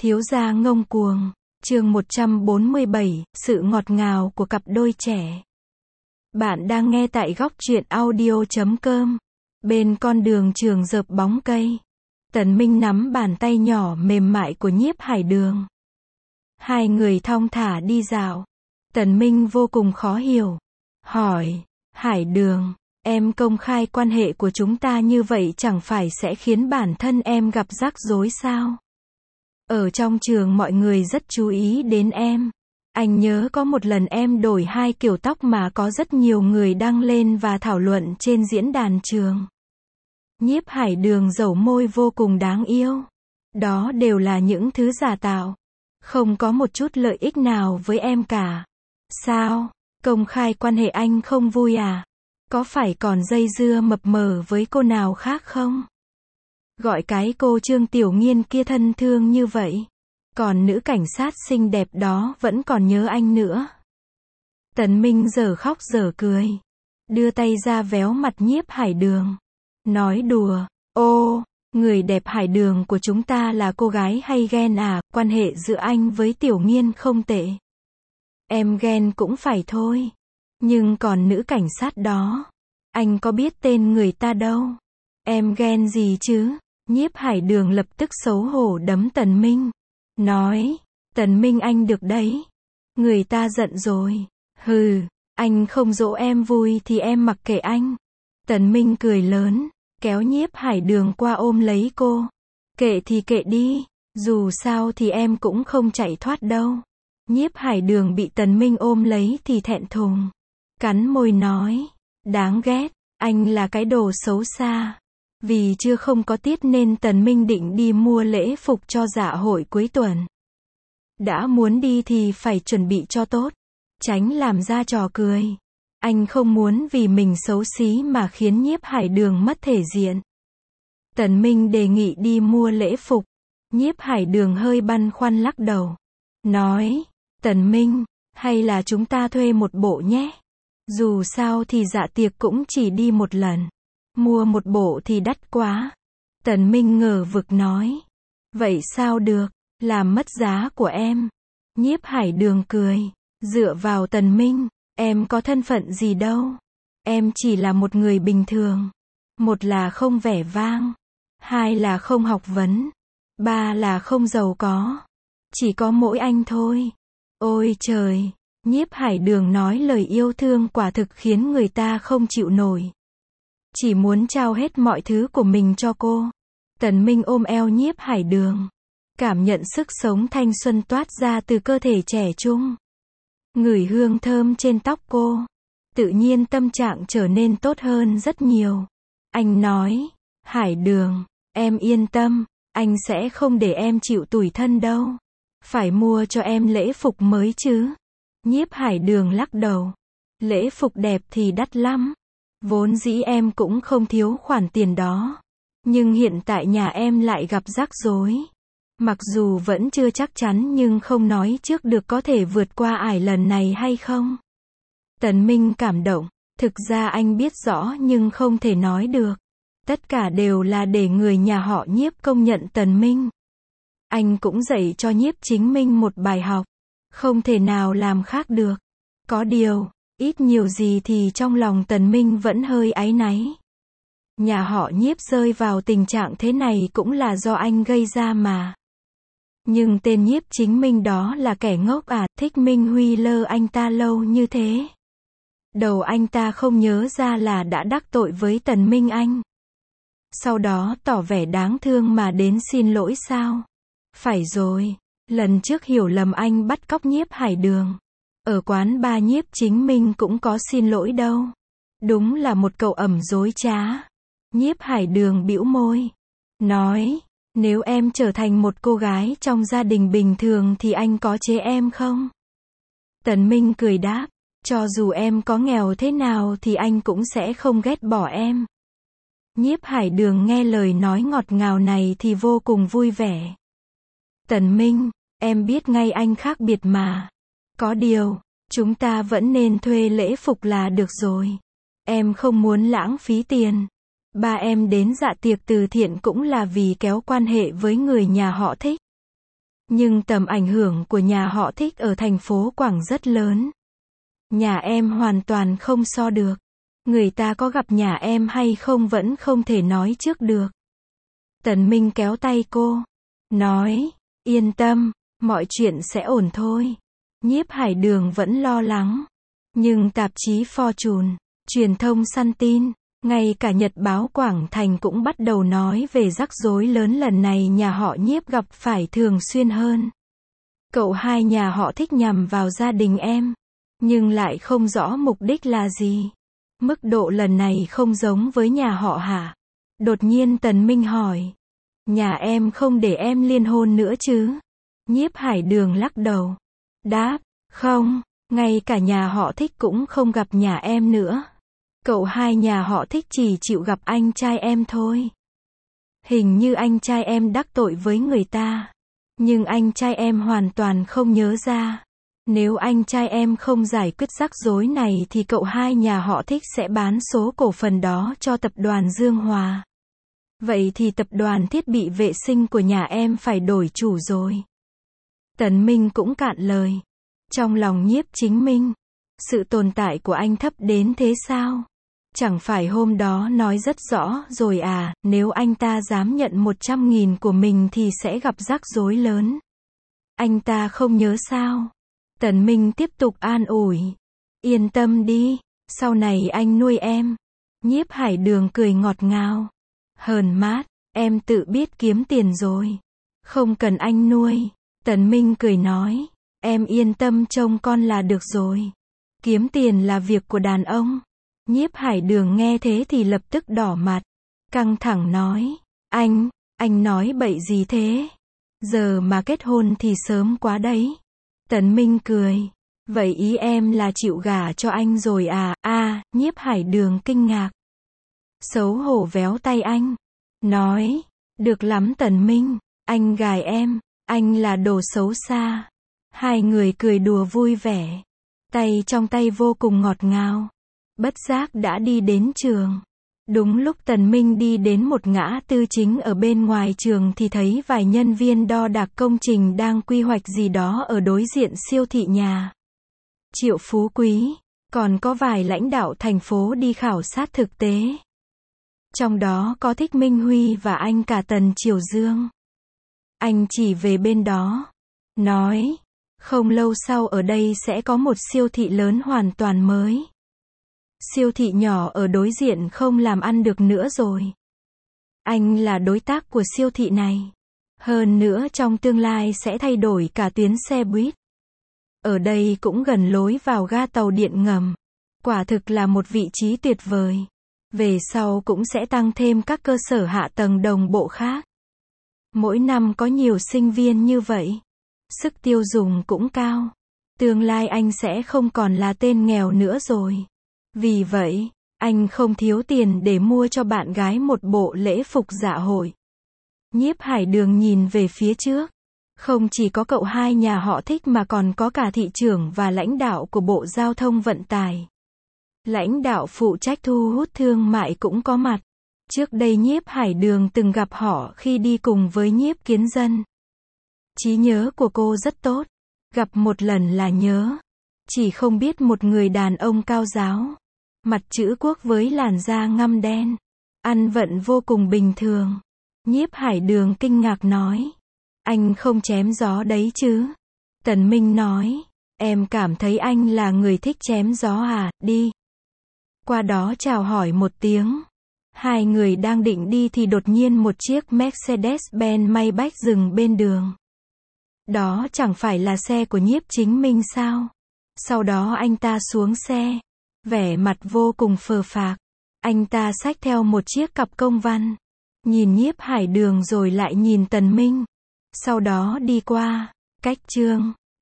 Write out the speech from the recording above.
Thiếu gia ngông cuồng, chương 147, sự ngọt ngào của cặp đôi trẻ. Bạn đang nghe tại góc truyện audio.com. Bên con đường trường dợp bóng cây, Tần Minh nắm bàn tay nhỏ mềm mại của Nhiếp Hải Đường. Hai người thong thả đi dạo. Tần Minh vô cùng khó hiểu. Hỏi, Hải Đường, em công khai quan hệ của chúng ta như vậy chẳng phải sẽ khiến bản thân em gặp rắc rối sao? Ở trong trường mọi người rất chú ý đến em. Anh nhớ có một lần em đổi hai kiểu tóc mà có rất nhiều người đăng lên và thảo luận trên diễn đàn trường. Nhiếp Hải Đường dẩu môi vô cùng đáng yêu. Đó đều là những thứ giả tạo. Không có một chút lợi ích nào với em cả. Sao? Công khai quan hệ anh không vui à? Có phải còn dây dưa mập mờ với cô nào khác không? Gọi cái cô Trương Tiểu Nghiên kia thân thương như vậy. Còn nữ cảnh sát xinh đẹp đó vẫn còn nhớ anh nữa. Tần Minh giờ khóc giờ cười. Đưa tay ra véo mặt Nhiếp Hải Đường. Nói đùa, ô, người đẹp Hải Đường của chúng ta là cô gái hay ghen à, quan hệ giữa anh với Tiểu Nghiên không tệ. Em ghen cũng phải thôi. Nhưng còn nữ cảnh sát đó, anh có biết tên người ta đâu. Em ghen gì chứ? Nhiếp Hải Đường lập tức xấu hổ đấm Tần Minh. Nói, Tần Minh anh được đấy. Người ta giận rồi. Hừ, anh không dỗ em vui thì em mặc kệ anh. Tần Minh cười lớn, kéo Nhiếp Hải Đường qua ôm lấy cô. Kệ thì kệ đi, dù sao thì em cũng không chạy thoát đâu. Nhiếp Hải Đường bị Tần Minh ôm lấy thì thẹn thùng. Cắn môi nói, đáng ghét, anh là cái đồ xấu xa. Vì chưa không có tiết nên Tần Minh định đi mua lễ phục cho dạ hội cuối tuần. Đã muốn đi thì phải chuẩn bị cho tốt, tránh làm ra trò cười. Anh không muốn vì mình xấu xí mà khiến Nhiếp Hải Đường mất thể diện. Tần Minh đề nghị đi mua lễ phục. Nhiếp Hải Đường hơi băn khoăn lắc đầu. Nói, Tần Minh, hay là chúng ta thuê một bộ nhé. Dù sao thì dạ tiệc cũng chỉ đi một lần. Mua một bộ thì đắt quá. Tần Minh ngờ vực nói. Vậy sao được, làm mất giá của em. Nhiếp Hải Đường cười. Dựa vào Tần Minh, em có thân phận gì đâu. Em chỉ là một người bình thường. Một là không vẻ vang. Hai là không học vấn. Ba là không giàu có. Chỉ có mỗi anh thôi. Ôi trời, Nhiếp Hải Đường nói lời yêu thương quả thực khiến người ta không chịu nổi. Chỉ muốn trao hết mọi thứ của mình cho cô. Tần Minh ôm eo Nhiếp Hải Đường. Cảm nhận sức sống thanh xuân toát ra từ cơ thể trẻ trung. Ngửi hương thơm trên tóc cô. Tự nhiên tâm trạng trở nên tốt hơn rất nhiều. Anh nói, Hải Đường, em yên tâm, anh sẽ không để em chịu tủi thân đâu. Phải mua cho em lễ phục mới chứ. Nhiếp Hải Đường lắc đầu. Lễ phục đẹp thì đắt lắm. Vốn dĩ em cũng không thiếu khoản tiền đó. Nhưng hiện tại nhà em lại gặp rắc rối. Mặc dù vẫn chưa chắc chắn nhưng không nói trước được có thể vượt qua ải lần này hay không. Tần Minh cảm động. Thực ra anh biết rõ nhưng không thể nói được. Tất cả đều là để người nhà họ Nhiếp công nhận Tần Minh. Anh cũng dạy cho Nhiếp Chính Minh một bài học. Không thể nào làm khác được. Có điều, ít nhiều gì thì trong lòng Tần Minh vẫn hơi áy náy. Nhà họ Nhiếp rơi vào tình trạng thế này cũng là do anh gây ra mà. Nhưng tên Nhiếp Chính Minh đó là kẻ ngốc à, thích Minh Huy lơ anh ta lâu như thế. Đầu anh ta không nhớ ra là đã đắc tội với Tần Minh anh. Sau đó tỏ vẻ đáng thương mà đến xin lỗi sao? Phải rồi, lần trước hiểu lầm anh bắt cóc Nhiếp Hải Đường. Ở quán ba Nhiếp Chính Minh cũng có xin lỗi đâu. Đúng là một cậu ẩm dối trá. Nhiếp Hải Đường bĩu môi. Nói, nếu em trở thành một cô gái trong gia đình bình thường thì anh có chế em không? Tần Minh cười đáp, cho dù em có nghèo thế nào thì anh cũng sẽ không ghét bỏ em. Nhiếp Hải Đường nghe lời nói ngọt ngào này thì vô cùng vui vẻ. Tần Minh, em biết ngay anh khác biệt mà. Có điều, chúng ta vẫn nên thuê lễ phục là được rồi. Em không muốn lãng phí tiền. Ba em đến dạ tiệc từ thiện cũng là vì kéo quan hệ với người nhà họ thích. Nhưng tầm ảnh hưởng của nhà họ Thích ở thành phố Quảng rất lớn. Nhà em hoàn toàn không so được. Người ta có gặp nhà em hay không vẫn không thể nói trước được. Tần Minh kéo tay cô. Nói, yên tâm, mọi chuyện sẽ ổn thôi. Nhiếp Hải Đường vẫn lo lắng. Nhưng tạp chí Fortune, truyền thông săn tin, ngay cả Nhật báo Quảng Thành cũng bắt đầu nói về rắc rối lớn lần này nhà họ Nhiếp gặp phải thường xuyên hơn. Cậu hai nhà họ Thích nhằm vào gia đình em, nhưng lại không rõ mục đích là gì. Mức độ lần này không giống với nhà họ Hạ. Đột nhiên Tần Minh hỏi. Nhà em không để em liên hôn nữa chứ? Nhiếp Hải Đường lắc đầu. Đáp, không, ngay cả nhà họ Thích cũng không gặp nhà em nữa. Cậu hai nhà họ Thích chỉ chịu gặp anh trai em thôi. Hình như anh trai em đắc tội với người ta. Nhưng anh trai em hoàn toàn không nhớ ra. Nếu anh trai em không giải quyết rắc rối này thì cậu hai nhà họ Thích sẽ bán số cổ phần đó cho tập đoàn Dương Hòa. Vậy thì tập đoàn thiết bị vệ sinh của nhà em phải đổi chủ rồi. Tần Minh cũng cạn lời. Trong lòng Nhiếp Chính Minh, sự tồn tại của anh thấp đến thế sao? Chẳng phải hôm đó nói rất rõ rồi à, nếu anh ta dám nhận 100.000 của mình thì sẽ gặp rắc rối lớn. Anh ta không nhớ sao? Tần Minh tiếp tục an ủi. Yên tâm đi, sau này anh nuôi em. Nhiếp Hải Đường cười ngọt ngào. Hờn mát, em tự biết kiếm tiền rồi. Không cần anh nuôi. Tần Minh cười nói. Em yên tâm trông con là được rồi. Kiếm tiền là việc của đàn ông. Nhiếp Hải Đường nghe thế thì lập tức đỏ mặt. Căng thẳng nói. Anh nói bậy gì thế? Giờ mà kết hôn thì sớm quá đấy. Tần Minh cười. Vậy ý em là chịu gả cho anh rồi à? Nhiếp Hải Đường kinh ngạc. Xấu hổ véo tay anh. Nói. Được lắm Tần Minh. Anh gài em. Anh là đồ xấu xa. Hai người cười đùa vui vẻ. Tay trong tay vô cùng ngọt ngào. Bất giác đã đi đến trường. Đúng lúc Tần Minh đi đến một ngã tư chính ở bên ngoài trường thì thấy vài nhân viên đo đạc công trình đang quy hoạch gì đó ở đối diện siêu thị nhà Triệu Phú Quý. Còn có vài lãnh đạo thành phố đi khảo sát thực tế. Trong đó có Thích Minh Huy và anh cả Tần Triều Dương. Anh chỉ về bên đó. Nói. Không lâu sau ở đây sẽ có một siêu thị lớn hoàn toàn mới. Siêu thị nhỏ ở đối diện không làm ăn được nữa rồi. Anh là đối tác của siêu thị này. Hơn nữa trong tương lai sẽ thay đổi cả tuyến xe buýt. Ở đây cũng gần lối vào ga tàu điện ngầm. Quả thực là một vị trí tuyệt vời. Về sau cũng sẽ tăng thêm các cơ sở hạ tầng đồng bộ khác. Mỗi năm có nhiều sinh viên như vậy. Sức tiêu dùng cũng cao. Tương lai anh sẽ không còn là tên nghèo nữa rồi. Vì vậy, anh không thiếu tiền để mua cho bạn gái một bộ lễ phục dạ hội. Nhiếp Hải Đường nhìn về phía trước. Không chỉ có cậu hai nhà họ Thích mà còn có cả thị trưởng và lãnh đạo của Bộ Giao thông Vận tải. Lãnh đạo phụ trách thu hút thương mại cũng có mặt. Trước đây Nhiếp Hải Đường từng gặp họ khi đi cùng với Nhiếp Kiến Dân. Trí nhớ của cô rất tốt. Gặp một lần là nhớ. Chỉ không biết một người đàn ông cao ráo. Mặt chữ quốc với làn da ngăm đen. Ăn vận vô cùng bình thường. Nhiếp Hải Đường kinh ngạc nói. Anh không chém gió đấy chứ? Tần Minh nói. Em cảm thấy anh là người thích chém gió à, đi. Qua đó chào hỏi một tiếng. Hai người đang định đi thì đột nhiên một chiếc Mercedes-Benz Maybach dừng bên đường. Đó chẳng phải là xe của Nhiếp Chính Minh sao? Sau đó anh ta xuống xe. Vẻ mặt vô cùng phờ phạc. Anh ta xách theo một chiếc cặp công văn. Nhìn Nhiếp Hải Đường rồi lại nhìn Tần Minh. Sau đó đi qua. Cách chương